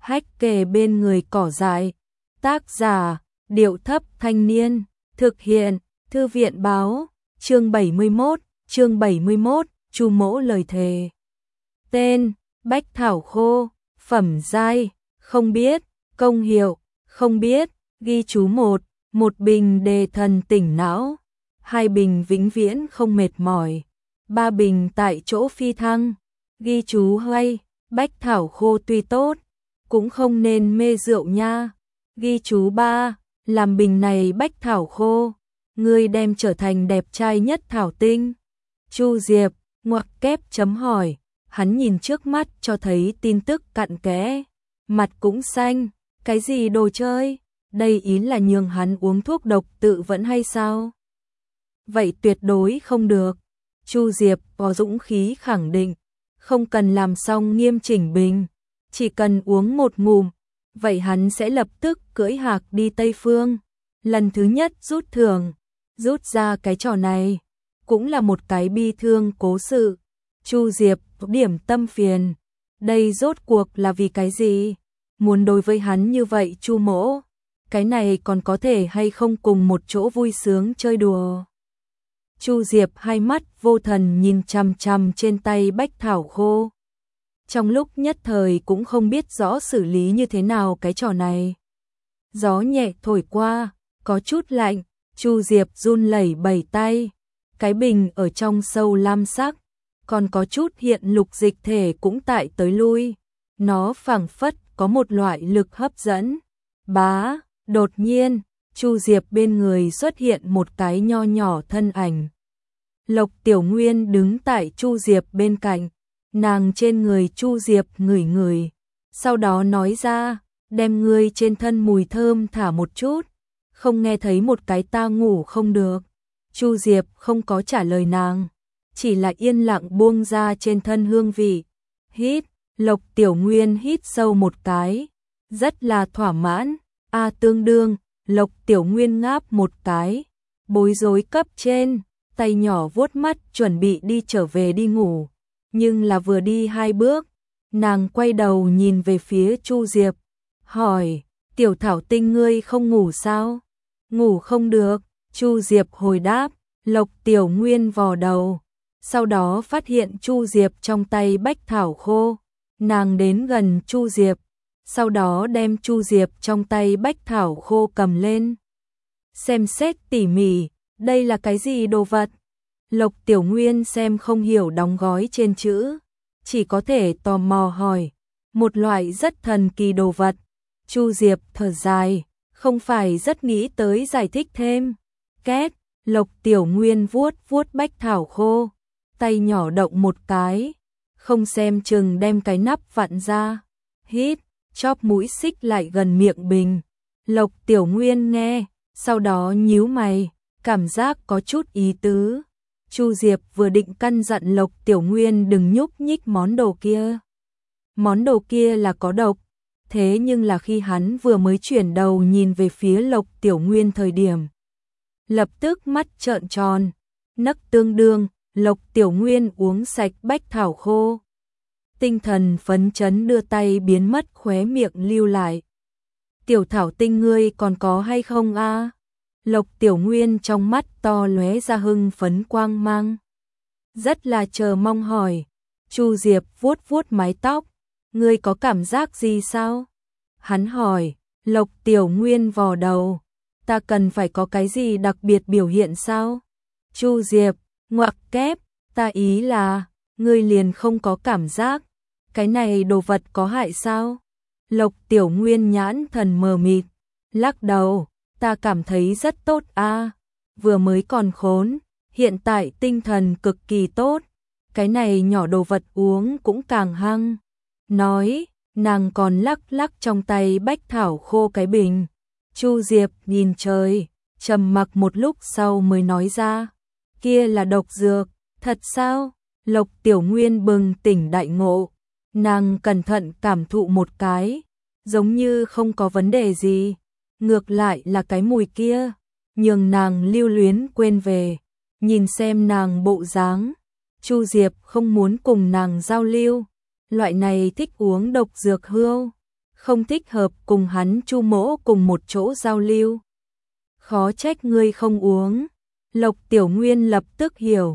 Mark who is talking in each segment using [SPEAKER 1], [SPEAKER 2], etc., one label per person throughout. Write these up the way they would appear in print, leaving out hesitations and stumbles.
[SPEAKER 1] hách kề bên người cỏ dại. Tác giả, Điệu Thấp Thanh Niên. Thực hiện, Thư viện Báo. Chương 71, Chu Mỗ lời thề. Tên, Bách Thảo Khô. Phẩm giai, không biết. Công hiệu, không biết. Ghi chú 1, một bình đề thần tỉnh não. 2 bình vĩnh viễn không mệt mỏi. 3 bình tại chỗ phi thăng. Ghi chú 2, Bách Thảo Khô tuy tốt, cũng không nên mê rượu nha. Ghi chú 3, làm bình này Bách Thảo Khô, ngươi đem trở thành đẹp trai nhất thảo tinh. Chu Diệp, ngoặc kép chấm hỏi, hắn nhìn trước mắt cho thấy tin tức cặn kẽ, mặt cũng xanh, cái gì đồ chơi, đây ý là nhường hắn uống thuốc độc tự vẫn hay sao? Vậy tuyệt đối không được. Chu Diệp có dũng khí khẳng định, không cần làm xong nghiêm chỉnh bình, chỉ cần uống một ngụm, vậy hắn sẽ lập tức cưỡi hạc đi Tây Phương. Lần thứ nhất rút thưởng, rút ra cái trò này, cũng là một cái bi thương cố sự. Chu Diệp điểm tâm phiền, đây rốt cuộc là vì cái gì? Muốn đối với hắn như vậy Chu Mỗ, cái này còn có thể hay không cùng một chỗ vui sướng chơi đùa? Chu Diệp hai mắt vô thần nhìn chằm chằm trên tay Bách Thảo Khô. Trong lúc nhất thời cũng không biết rõ xử lý như thế nào cái trò này. Gió nhẹ thổi qua, có chút lạnh, Chu Diệp run lẩy bẩy tay. Cái bình ở trong sâu lam sắc, còn có chút hiện lục dịch thể cũng tại tới lui. Nó phảng phất có một loại lực hấp dẫn. Bá, đột nhiên, Chu Diệp bên người xuất hiện một cái nho nhỏ thân ảnh. Lộc Tiểu Nguyên đứng tại Chu Diệp bên cạnh, nàng trên người Chu Diệp ngửi ngửi, sau đó nói ra, đem ngươi trên thân mùi thơm thả một chút, không nghe thấy một cái ta ngủ không được. Chu Diệp không có trả lời nàng, chỉ là yên lặng buông ra trên thân hương vị. Hít, Lộc Tiểu Nguyên hít sâu một cái, rất là thỏa mãn. Tương đương, Lộc Tiểu Nguyên ngáp một cái, bối rối cấp trên, tay nhỏ vuốt mắt chuẩn bị đi trở về đi ngủ. Nhưng là vừa đi 2 bước, nàng quay đầu nhìn về phía Chu Diệp, hỏi, Tiểu Thảo Tinh ngươi không ngủ sao? Ngủ không được, Chu Diệp hồi đáp. Lộc Tiểu Nguyên vò đầu, sau đó phát hiện Chu Diệp trong tay Bách Thảo Khô, nàng đến gần Chu Diệp, sau đó đem Chu Diệp trong tay Bách Thảo Khô cầm lên. Xem xét tỉ mỉ, đây là cái gì đồ vật? Lộc Tiểu Nguyên xem không hiểu đóng gói trên chữ, chỉ có thể tò mò hỏi, một loại rất thần kỳ đồ vật. Chu Diệp thở dài, không phải rất nghĩ tới giải thích thêm. Két, Lộc Tiểu Nguyên vuốt Bách Thảo Khô, tay nhỏ động một cái, không xem chừng đem cái nắp vặn ra. Hít, chóp mũi xích lại gần miệng bình. Lộc Tiểu Nguyên nghe, sau đó nhíu mày, cảm giác có chút ý tứ. Chu Diệp vừa định căn dặn Lộc Tiểu Nguyên đừng nhúc nhích món đồ kia. Món đồ kia là có độc, thế nhưng là khi hắn vừa mới chuyển đầu nhìn về phía Lộc Tiểu Nguyên thời điểm, lập tức mắt trợn tròn, nấc tương đương, Lộc Tiểu Nguyên uống sạch Bách Thảo Khô. Tinh thần phấn chấn đưa tay biến mất khóe miệng lưu lại. Tiểu Thảo Tinh ngươi còn có hay không a? Lộc Tiểu Nguyên trong mắt to lóe ra hưng phấn quang mang, rất là chờ mong hỏi. Chu Diệp vuốt mái tóc, ngươi có cảm giác gì sao? Hắn hỏi. Lộc Tiểu Nguyên vò đầu, ta cần phải có cái gì đặc biệt biểu hiện sao? Chu Diệp, ngoặc kép, ta ý là, ngươi liền không có cảm giác, cái này đồ vật có hại sao? Lộc Tiểu Nguyên nhãn thần mờ mịt, lắc đầu, ta cảm thấy rất tốt a, vừa mới còn khốn, hiện tại tinh thần cực kỳ tốt, cái này nhỏ đồ vật uống cũng càng hăng. Nói, nàng còn lắc trong tay Bách Thảo Khô cái bình. Chu Diệp nhìn trời, trầm mặc một lúc sau mới nói ra, kia là độc dược, thật sao? Lộc Tiểu Nguyên bừng tỉnh đại ngộ, nàng cẩn thận cảm thụ một cái, giống như không có vấn đề gì, ngược lại là cái mùi kia, nhường nàng lưu luyến quên về. Nhìn xem nàng bộ dáng, Chu Diệp không muốn cùng nàng giao lưu, loại này thích uống độc dược hưu, không thích hợp cùng hắn Chu Mỗ cùng một chỗ giao lưu. Khó trách ngươi không uống. Lộc Tiểu Nguyên lập tức hiểu.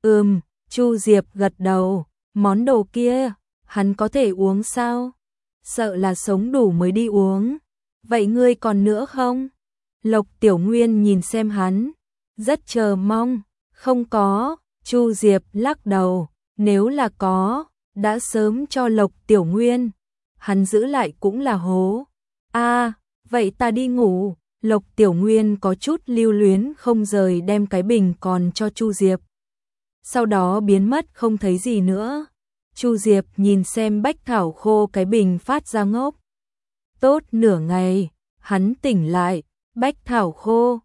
[SPEAKER 1] Chu Diệp gật đầu, món đồ kia, hắn có thể uống sao? Sợ là sống đủ mới đi uống. Vậy ngươi còn nữa không? Lộc Tiểu Nguyên nhìn xem hắn, rất chờ mong. Không có, Chu Diệp lắc đầu, nếu là có, đã sớm cho Lộc Tiểu Nguyên. Hắn giữ lại cũng là hố. Vậy ta đi ngủ. Lộc Tiểu Nguyên có chút lưu luyến không rời đem cái bình còn cho Chu Diệp. Sau đó biến mất không thấy gì nữa. Chu Diệp nhìn xem bách thảo khô cái bình phát ra ngốc. Tốt nửa ngày, hắn tỉnh lại, bách thảo khô,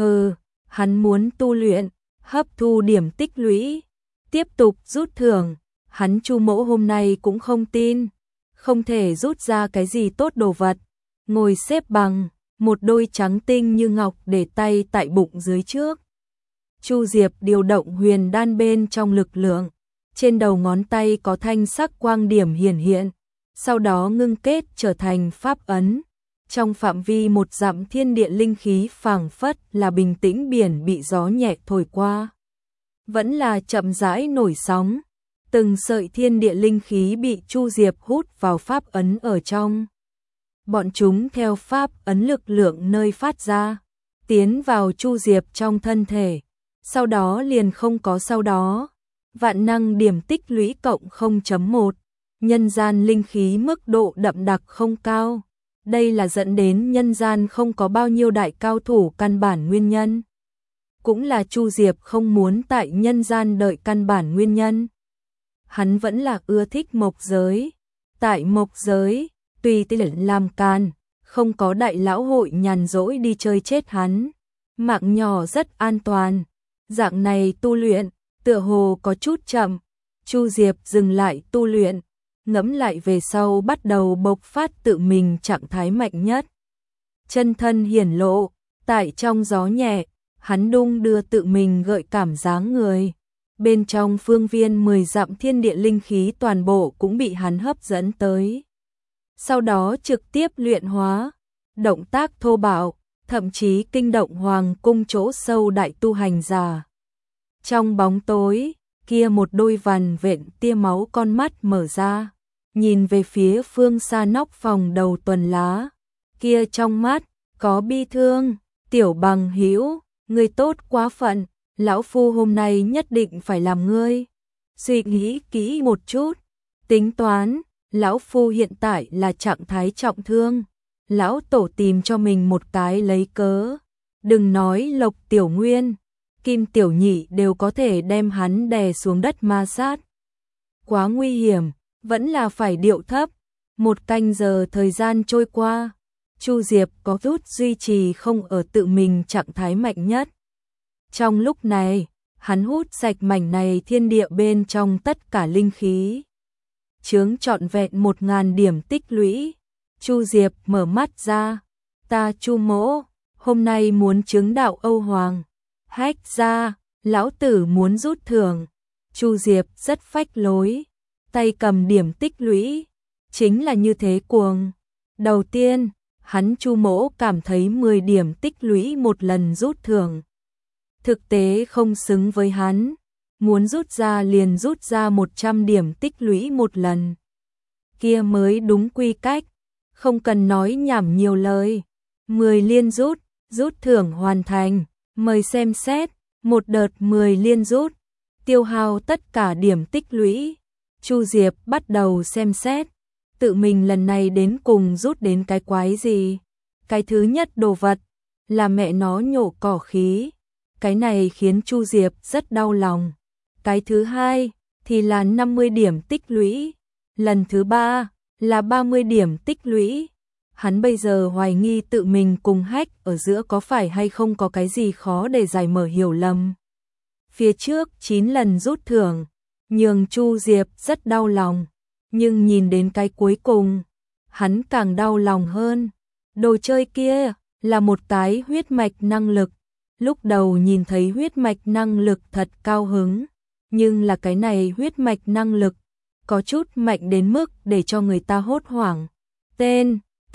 [SPEAKER 1] hắn muốn tu luyện, hấp thu điểm tích lũy, tiếp tục rút thưởng. Hắn Chu Mỗ hôm nay cũng không tin, không thể rút ra cái gì tốt đồ vật. Ngồi xếp bằng, một đôi trắng tinh như ngọc để tay tại bụng dưới trước. Chu Diệp điều động huyền đan bên trong lực lượng, trên đầu ngón tay có thanh sắc quang điểm hiển hiện, sau đó ngưng kết trở thành pháp ấn. Trong phạm vi 1 dặm thiên địa linh khí phảng phất là bình tĩnh biển bị gió nhẹ thổi qua. Vẫn là chậm rãi nổi sóng, từng sợi thiên địa linh khí bị Chu Diệp hút vào pháp ấn ở trong. Bọn chúng theo pháp ấn lực lượng nơi phát ra, tiến vào Chu Diệp trong thân thể, sau đó liền không có sau đó. Vạn năng điểm tích lũy cộng 0.1, nhân gian linh khí mức độ đậm đặc không cao. Đây là dẫn đến nhân gian không có bao nhiêu đại cao thủ căn bản nguyên nhân. Cũng là Chu Diệp không muốn tại nhân gian đợi căn bản nguyên nhân. Hắn vẫn là ưa thích mộc giới. Tại mộc giới, tùy tiện làm can, không có đại lão hội nhàn rỗi đi chơi chết hắn. Mạng nhỏ rất an toàn. Dạng này tu luyện, tựa hồ có chút chậm. Chu Diệp dừng lại tu luyện, ngẫm lại về sau bắt đầu bộc phát tự mình trạng thái mạnh nhất. Chân thân hiển lộ, tại trong gió nhẹ, hắn đung đưa tự mình gợi cảm dáng người. Bên trong phương viên 10 dặm thiên địa linh khí toàn bộ cũng bị hắn hấp dẫn tới. Sau đó trực tiếp luyện hóa, động tác thô bạo, thậm chí kinh động hoàng cung chỗ sâu đại tu hành giả. Trong bóng tối, kia một đôi vằn vện tia máu con mắt mở ra, nhìn về phía phương xa nóc phòng đầu tuần lá. Kia trong mắt có bi thương. Tiểu Bằng Hữu, ngươi tốt quá phận, lão phu hôm nay nhất định phải làm ngươi. Suy nghĩ kỹ một chút, tính toán, lão phu hiện tại là trạng thái trọng thương. Lão tổ tìm cho mình một cái lấy cớ. Đừng nói Lộc Tiểu Nguyên, Kim Tiểu Nhị đều có thể đem hắn đè xuống đất ma sát. Quá nguy hiểm, vẫn là phải điệu thấp. 1 canh giờ thời gian trôi qua, Chu Diệp có chút duy trì không ở tự mình trạng thái mạnh nhất. Trong lúc này, hắn hút sạch mảnh này thiên địa bên trong tất cả linh khí. Chướng trọn vẹn 1000 điểm tích lũy. Chu Diệp mở mắt ra, ta Chu Mỗ, hôm nay muốn chứng đạo Âu Hoàng. Hách ra, lão tử muốn rút thưởng. Chu Diệp rất phách lối, tay cầm điểm tích lũy, chính là như thế cuồng. Đầu tiên, hắn Chu Mỗ cảm thấy 10 điểm tích lũy một lần rút thưởng. Thực tế không xứng với hắn, muốn rút ra liền rút ra 100 điểm tích lũy một lần. Kia mới đúng quy cách, không cần nói nhảm nhiều lời. 10 liên rút, rút thưởng hoàn thành, mời xem xét, một đợt 10 liên rút, tiêu hao tất cả điểm tích lũy. Chu Diệp bắt đầu xem xét, tự mình lần này đến cùng rút đến cái quái gì. Cái thứ nhất đồ vật là mẹ nó nhổ cỏ khí, cái này khiến Chu Diệp rất đau lòng. Cái thứ hai thì là 50 điểm tích lũy, lần thứ ba là 30 điểm tích lũy. Hắn bây giờ hoài nghi tự mình cùng Hách ở giữa có phải hay không có cái gì khó để giải mở hiểu lầm. Phía trước 9 lần rút thưởng, nhường Chu Diệp rất đau lòng, nhưng nhìn đến cái cuối cùng, hắn càng đau lòng hơn. Đồ chơi kia là một cái huyết mạch năng lực. Lúc đầu nhìn thấy huyết mạch năng lực thật cao hứng, nhưng là cái này huyết mạch năng lực có chút mạnh đến mức để cho người ta hốt hoảng. Tên: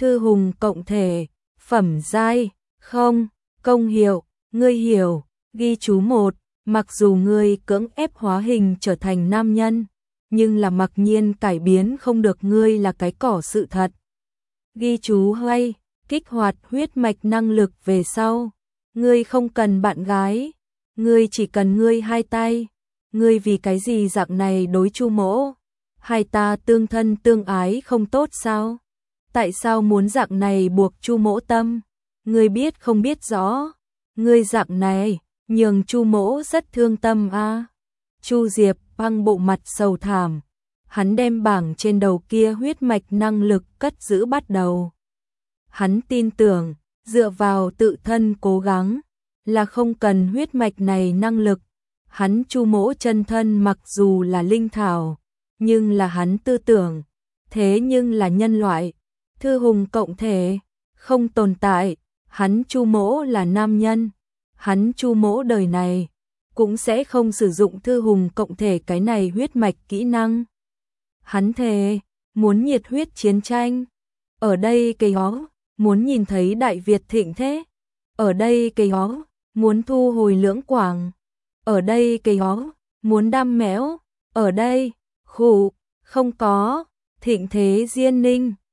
[SPEAKER 1] Thư hùng cộng thể, phẩm giai, không, công hiệu, ngươi hiểu, ghi chú 1, mặc dù ngươi cưỡng ép hóa hình trở thành nam nhân, nhưng là mặc nhiên cải biến không được ngươi là cái cỏ sự thật. Ghi chú 2, kích hoạt huyết mạch năng lực về sau, ngươi không cần bạn gái, ngươi chỉ cần ngươi hai tay. Ngươi vì cái gì dạng này đối Chu Mỗ? Hai ta tương thân tương ái không tốt sao? Tại sao muốn dạng này buộc Chu Mỗ tâm? Ngươi biết không biết rõ? Ngươi dạng này nhường Chu Mỗ rất thương tâm a. Chu Diệp băng bộ mặt sầu thảm, hắn đem bảng trên đầu kia huyết mạch năng lực cất giữ bắt đầu. Hắn tin tưởng, dựa vào tự thân cố gắng, là không cần huyết mạch này năng lực. Hắn Chu Mỗ chân thân mặc dù là linh thảo, nhưng là hắn tư tưởng, thế nhưng là nhân loại. Thư hùng cộng thể, không tồn tại, hắn Chu Mỗ là nam nhân. Hắn Chu Mỗ đời này, cũng sẽ không sử dụng thư hùng cộng thể cái này huyết mạch kỹ năng. Hắn thề, muốn nhiệt huyết chiến tranh. Ở đây cây ó, muốn nhìn thấy Đại Việt thịnh thế. Ở đây cây ó, muốn thu hồi Lưỡng Quảng. Ở đây cây ó, muốn đam méo. Ở đây, khủ, không có, thịnh thế Diên Ninh.